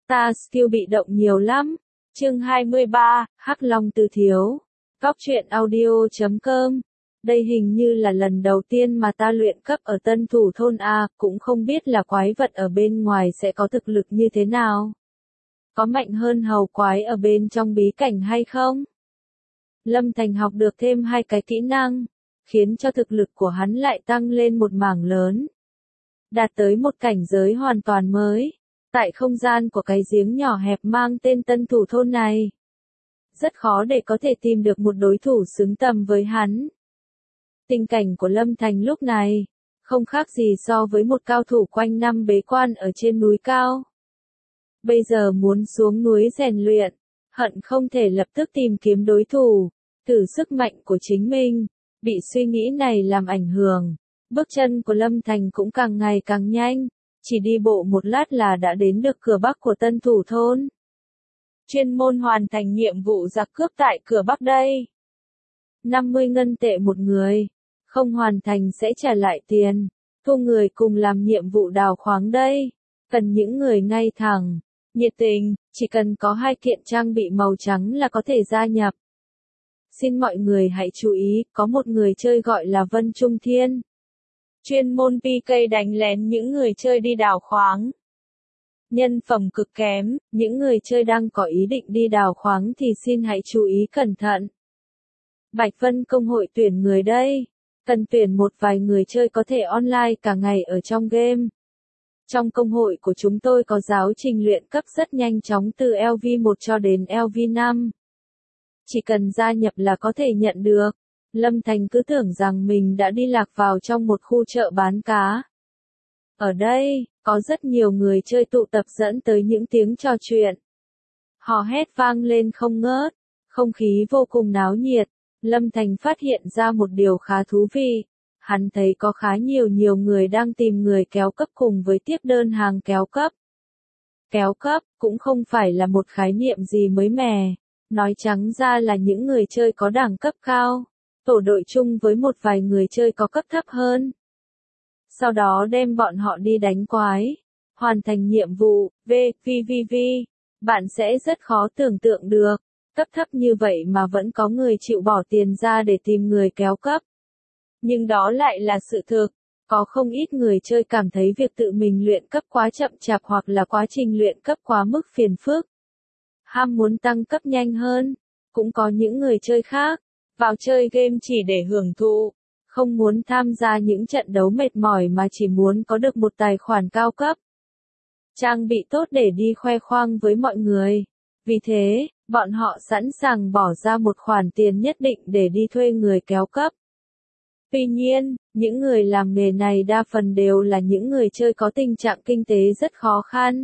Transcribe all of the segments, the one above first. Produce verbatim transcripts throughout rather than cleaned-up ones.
Ta skill bị động nhiều lắm. Chương hai mươi ba, Hắc Long Từ Thiếu. Góc truyện audio chấm com. Đây hình như là lần đầu tiên mà ta luyện cấp ở Tân Thủ Thôn A, cũng không biết là quái vật ở bên ngoài sẽ có thực lực như thế nào. Có mạnh hơn hầu quái ở bên trong bí cảnh hay không? Lâm Thành học được thêm hai cái kỹ năng, khiến cho thực lực của hắn lại tăng lên một mảng lớn. Đạt tới một cảnh giới hoàn toàn mới, tại không gian của cái giếng nhỏ hẹp mang tên Tân Thủ Thôn này. Rất khó để có thể tìm được một đối thủ xứng tầm với hắn. Tình cảnh của Lâm Thành lúc này, không khác gì so với một cao thủ quanh năm bế quan ở trên núi cao. Bây giờ muốn xuống núi rèn luyện, hận không thể lập tức tìm kiếm đối thủ, thử sức mạnh của chính mình. Bị suy nghĩ này làm ảnh hưởng, bước chân của Lâm Thành cũng càng ngày càng nhanh, chỉ đi bộ một lát là đã đến được cửa Bắc của Tân Thủ Thôn. Chuyên môn hoàn thành nhiệm vụ giặc cướp tại cửa Bắc đây. năm mươi ngân tệ một người, không hoàn thành sẽ trả lại tiền, thu người cùng làm nhiệm vụ đào khoáng đây. Cần những người ngay thẳng, nhiệt tình, chỉ cần có hai kiện trang bị màu trắng là có thể gia nhập. Xin mọi người hãy chú ý, có một người chơi gọi là Vân Trung Thiên. Chuyên môn pê ca đánh lén những người chơi đi đào khoáng. Nhân phẩm cực kém, những người chơi đang có ý định đi đào khoáng thì xin hãy chú ý cẩn thận. Bạch Vân công hội tuyển người đây. Cần tuyển một vài người chơi có thể online cả ngày ở trong game. Trong công hội của chúng tôi có giáo trình luyện cấp rất nhanh chóng từ L V một cho đến L V năm. Chỉ cần gia nhập là có thể nhận được. Lâm Thành cứ tưởng rằng mình đã đi lạc vào trong một khu chợ bán cá. Ở đây, có rất nhiều người chơi tụ tập dẫn tới những tiếng trò chuyện. Hò hét vang lên không ngớt, không khí vô cùng náo nhiệt. Lâm Thành phát hiện ra một điều khá thú vị. Hắn thấy có khá nhiều nhiều người đang tìm người kéo cấp cùng với tiếp đơn hàng kéo cấp. Kéo cấp cũng không phải là một khái niệm gì mới mẻ. Nói trắng ra là những người chơi có đẳng cấp cao, tổ đội chung với một vài người chơi có cấp thấp hơn. Sau đó đem bọn họ đi đánh quái, hoàn thành nhiệm vụ, v v v v. Bạn sẽ rất khó tưởng tượng được, cấp thấp như vậy mà vẫn có người chịu bỏ tiền ra để tìm người kéo cấp. Nhưng đó lại là sự thực, có không ít người chơi cảm thấy việc tự mình luyện cấp quá chậm chạp hoặc là quá trình luyện cấp quá mức phiền phức. Ham muốn tăng cấp nhanh hơn, cũng có những người chơi khác, vào chơi game chỉ để hưởng thụ, không muốn tham gia những trận đấu mệt mỏi mà chỉ muốn có được một tài khoản cao cấp. Trang bị tốt để đi khoe khoang với mọi người. Vì thế, bọn họ sẵn sàng bỏ ra một khoản tiền nhất định để đi thuê người kéo cấp. Tuy nhiên, những người làm nghề này đa phần đều là những người chơi có tình trạng kinh tế rất khó khăn.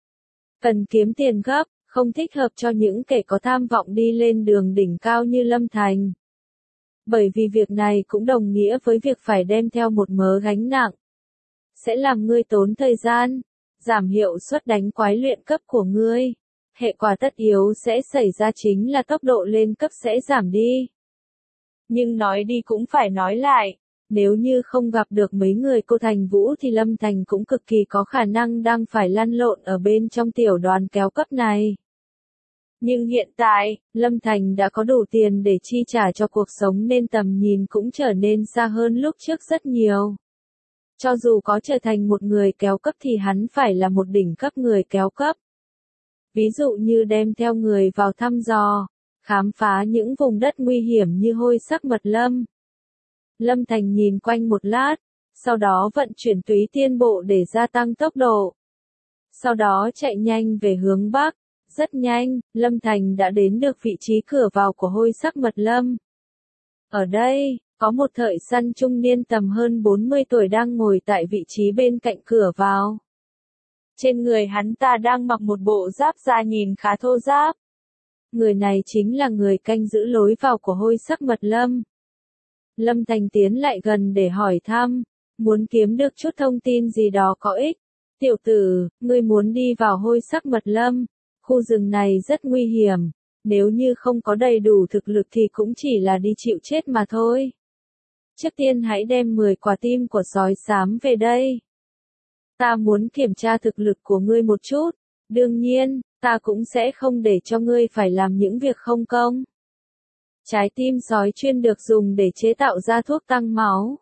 Cần kiếm tiền gấp. Không thích hợp cho những kẻ có tham vọng đi lên đường đỉnh cao như Lâm Thành. Bởi vì việc này cũng đồng nghĩa với việc phải đem theo một mớ gánh nặng. Sẽ làm ngươi tốn thời gian, giảm hiệu suất đánh quái luyện cấp của ngươi. Hệ quả tất yếu sẽ xảy ra chính là tốc độ lên cấp sẽ giảm đi. Nhưng nói đi cũng phải nói lại, nếu như không gặp được mấy người cô Thành Vũ thì Lâm Thành cũng cực kỳ có khả năng đang phải lăn lộn ở bên trong tiểu đoàn kéo cấp này. Nhưng hiện tại, Lâm Thành đã có đủ tiền để chi trả cho cuộc sống nên tầm nhìn cũng trở nên xa hơn lúc trước rất nhiều. Cho dù có trở thành một người kéo cấp thì hắn phải là một đỉnh cấp người kéo cấp. Ví dụ như đem theo người vào thăm dò, khám phá những vùng đất nguy hiểm như Hôi Sắc Mật Lâm. Lâm Thành nhìn quanh một lát, sau đó vận chuyển túy tiên bộ để gia tăng tốc độ. Sau đó chạy nhanh về hướng Bắc. Rất nhanh, Lâm Thành đã đến được vị trí cửa vào của Hôi Sắc Mật Lâm. Ở đây, có một thợ săn trung niên tầm hơn bốn mươi tuổi đang ngồi tại vị trí bên cạnh cửa vào. Trên người hắn ta đang mặc một bộ giáp da nhìn khá thô ráp. Người này chính là người canh giữ lối vào của Hôi Sắc Mật Lâm. Lâm Thành tiến lại gần để hỏi thăm, muốn kiếm được chút thông tin gì đó có ích. Tiểu tử, ngươi muốn đi vào Hôi Sắc Mật Lâm? Khu rừng này rất nguy hiểm, nếu như không có đầy đủ thực lực thì cũng chỉ là đi chịu chết mà thôi. Trước tiên hãy đem mười quả tim của sói xám về đây. Ta muốn kiểm tra thực lực của ngươi một chút. Đương nhiên, ta cũng sẽ không để cho ngươi phải làm những việc không công. Trái tim sói chuyên được dùng để chế tạo ra thuốc tăng máu.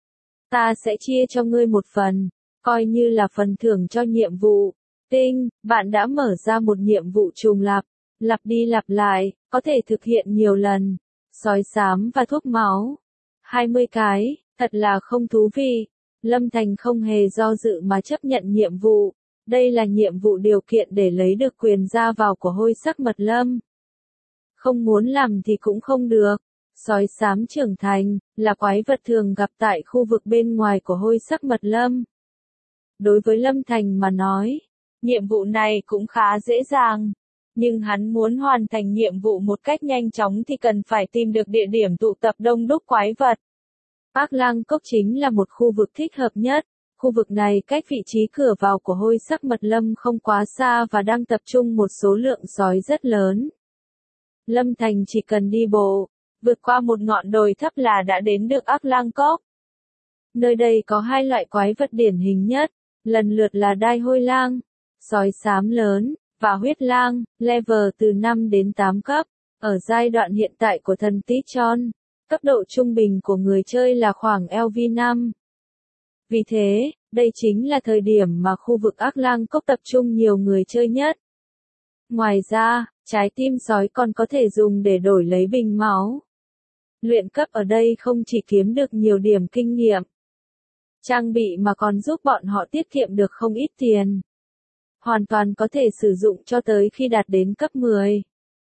Ta sẽ chia cho ngươi một phần, coi như là phần thưởng cho nhiệm vụ. Tinh, bạn đã mở ra một nhiệm vụ trùng lặp, lặp đi lặp lại, có thể thực hiện nhiều lần. Sói xám và thuốc máu. hai mươi cái, thật là không thú vị. Lâm Thành không hề do dự mà chấp nhận nhiệm vụ. Đây là nhiệm vụ điều kiện để lấy được quyền ra vào của hôi sắc mật lâm. Không muốn làm thì cũng không được. Sói xám trưởng thành, là quái vật thường gặp tại khu vực bên ngoài của hôi sắc mật lâm. Đối với Lâm Thành mà nói, nhiệm vụ này cũng khá dễ dàng. Nhưng hắn muốn hoàn thành nhiệm vụ một cách nhanh chóng thì cần phải tìm được địa điểm tụ tập đông đúc quái vật. Ác Lang Cốc chính là một khu vực thích hợp nhất. Khu vực này cách vị trí cửa vào của hôi sắc mật lâm không quá xa và đang tập trung một số lượng sói rất lớn. Lâm Thành chỉ cần đi bộ, vượt qua một ngọn đồi thấp là đã đến được Ác Lang Cốc. Nơi đây có hai loại quái vật điển hình nhất, lần lượt là đai hôi lang, sói xám lớn, và huyết lang, level từ năm đến tám cấp. Ở giai đoạn hiện tại của thần Tichon, cấp độ trung bình của người chơi là khoảng L V năm. Vì thế, đây chính là thời điểm mà khu vực Ác Lang Cốc tập trung nhiều người chơi nhất. Ngoài ra, trái tim sói còn có thể dùng để đổi lấy bình máu. Luyện cấp ở đây không chỉ kiếm được nhiều điểm kinh nghiệm, trang bị mà còn giúp bọn họ tiết kiệm được không ít tiền. Hoàn toàn có thể sử dụng cho tới khi đạt đến cấp mười.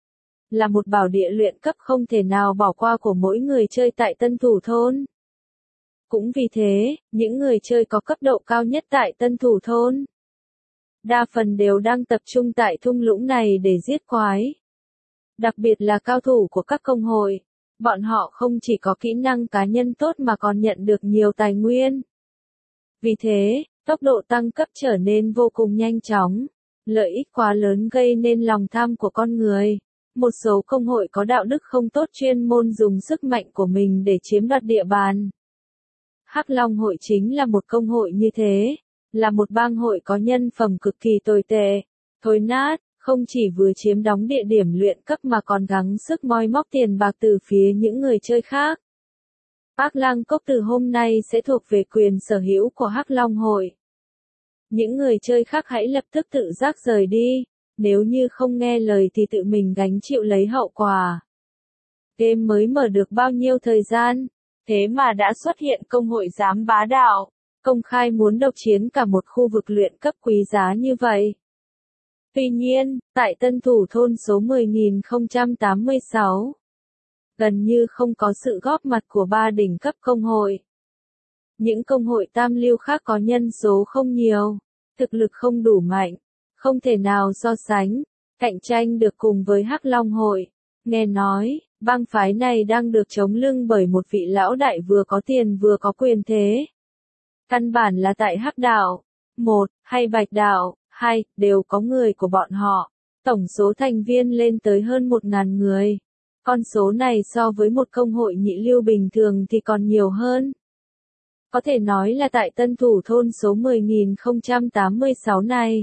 Là một bảo địa luyện cấp không thể nào bỏ qua của mỗi người chơi tại Tân Thủ Thôn. Cũng vì thế, những người chơi có cấp độ cao nhất tại Tân Thủ Thôn, đa phần đều đang tập trung tại thung lũng này để giết quái. Đặc biệt là cao thủ của các công hội, bọn họ không chỉ có kỹ năng cá nhân tốt mà còn nhận được nhiều tài nguyên. Vì thế, tốc độ tăng cấp trở nên vô cùng nhanh chóng, lợi ích quá lớn gây nên lòng tham của con người. Một số công hội có đạo đức không tốt chuyên môn dùng sức mạnh của mình để chiếm đoạt địa bàn. Hắc Long hội chính là một công hội như thế, là một bang hội có nhân phẩm cực kỳ tồi tệ, thối nát, không chỉ vừa chiếm đóng địa điểm luyện cấp mà còn gắng sức moi móc tiền bạc từ phía những người chơi khác. Ác Lang Cốc từ hôm nay sẽ thuộc về quyền sở hữu của Hắc Long hội. Những người chơi khác hãy lập tức tự giác rời đi, nếu như không nghe lời thì tự mình gánh chịu lấy hậu quả. Game mới mở được bao nhiêu thời gian, thế mà đã xuất hiện công hội dám bá đạo, công khai muốn độc chiếm cả một khu vực luyện cấp quý giá như vậy. Tuy nhiên, tại Tân Thủ Thôn số mười nghìn không trăm tám mươi sáu, gần như không có sự góp mặt của ba đỉnh cấp công hội. Những công hội tam lưu khác có nhân số không nhiều, thực lực không đủ mạnh, không thể nào so sánh, cạnh tranh được cùng với Hắc Long hội. Nghe nói, bang phái này đang được chống lưng bởi một vị lão đại vừa có tiền vừa có quyền thế. Căn bản là tại Hắc Đạo, một, hay Bạch Đạo, hai, đều có người của bọn họ. Tổng số thành viên lên tới hơn một ngàn người. Con số này so với một công hội nhị lưu bình thường thì còn nhiều hơn. Có thể nói là tại Tân Thủ Thôn số mười nghìn không trăm tám mươi sáu này,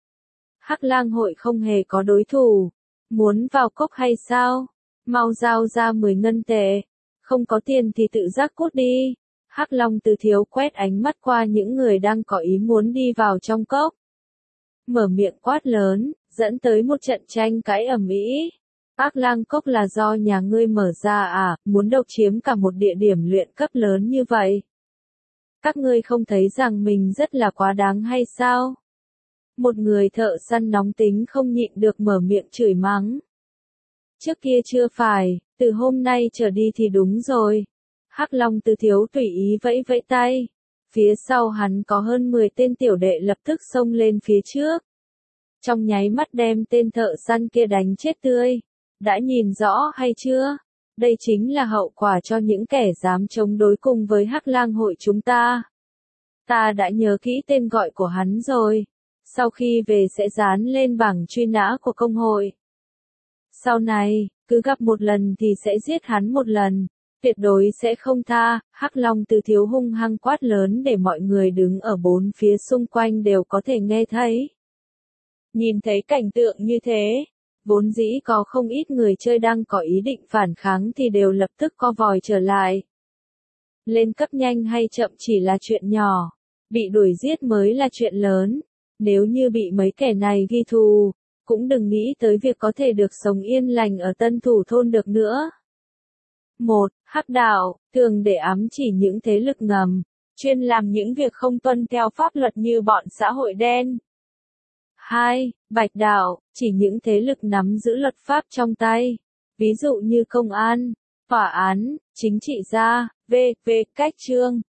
Hắc Lang hội không hề có đối thủ. Muốn vào cốc hay sao? Mau giao ra mười ngân tệ. Không có tiền thì tự giác cút đi. Hắc Long Từ Thiếu quét ánh mắt qua những người đang có ý muốn đi vào trong cốc. Mở miệng quát lớn, dẫn tới một trận tranh cãi ầm ĩ. Ác Lang Cốc là do nhà ngươi mở ra à, muốn độc chiếm cả một địa điểm luyện cấp lớn như vậy? Các ngươi không thấy rằng mình rất là quá đáng hay sao? Một người thợ săn nóng tính không nhịn được mở miệng chửi mắng. Trước kia chưa phải, từ hôm nay trở đi thì đúng rồi. Hắc Long Từ Thiếu tùy ý vẫy vẫy tay. Phía sau hắn có hơn mười tên tiểu đệ lập tức xông lên phía trước. Trong nháy mắt đem tên thợ săn kia đánh chết tươi. Đã nhìn rõ hay chưa? Đây chính là hậu quả cho những kẻ dám chống đối cùng với Hắc Lang hội chúng ta. Ta đã nhớ kỹ tên gọi của hắn rồi. Sau khi về sẽ dán lên bảng truy nã của công hội. Sau này, cứ gặp một lần thì sẽ giết hắn một lần. Tuyệt đối sẽ không tha. Hắc Long Từ Thiếu hung hăng quát lớn để mọi người đứng ở bốn phía xung quanh đều có thể nghe thấy. Nhìn thấy cảnh tượng như thế, vốn dĩ có không ít người chơi đang có ý định phản kháng thì đều lập tức co vòi trở lại. Lên cấp nhanh hay chậm chỉ là chuyện nhỏ, bị đuổi giết mới là chuyện lớn. Nếu như bị mấy kẻ này ghi thù, cũng đừng nghĩ tới việc có thể được sống yên lành ở Tân Thủ Thôn được nữa. một. Hắc đạo, thường để ám chỉ những thế lực ngầm, chuyên làm những việc không tuân theo pháp luật như bọn xã hội đen. hai. Bạch đạo, chỉ những thế lực nắm giữ luật pháp trong tay, ví dụ như công an, tòa án, chính trị gia, v v cách chương.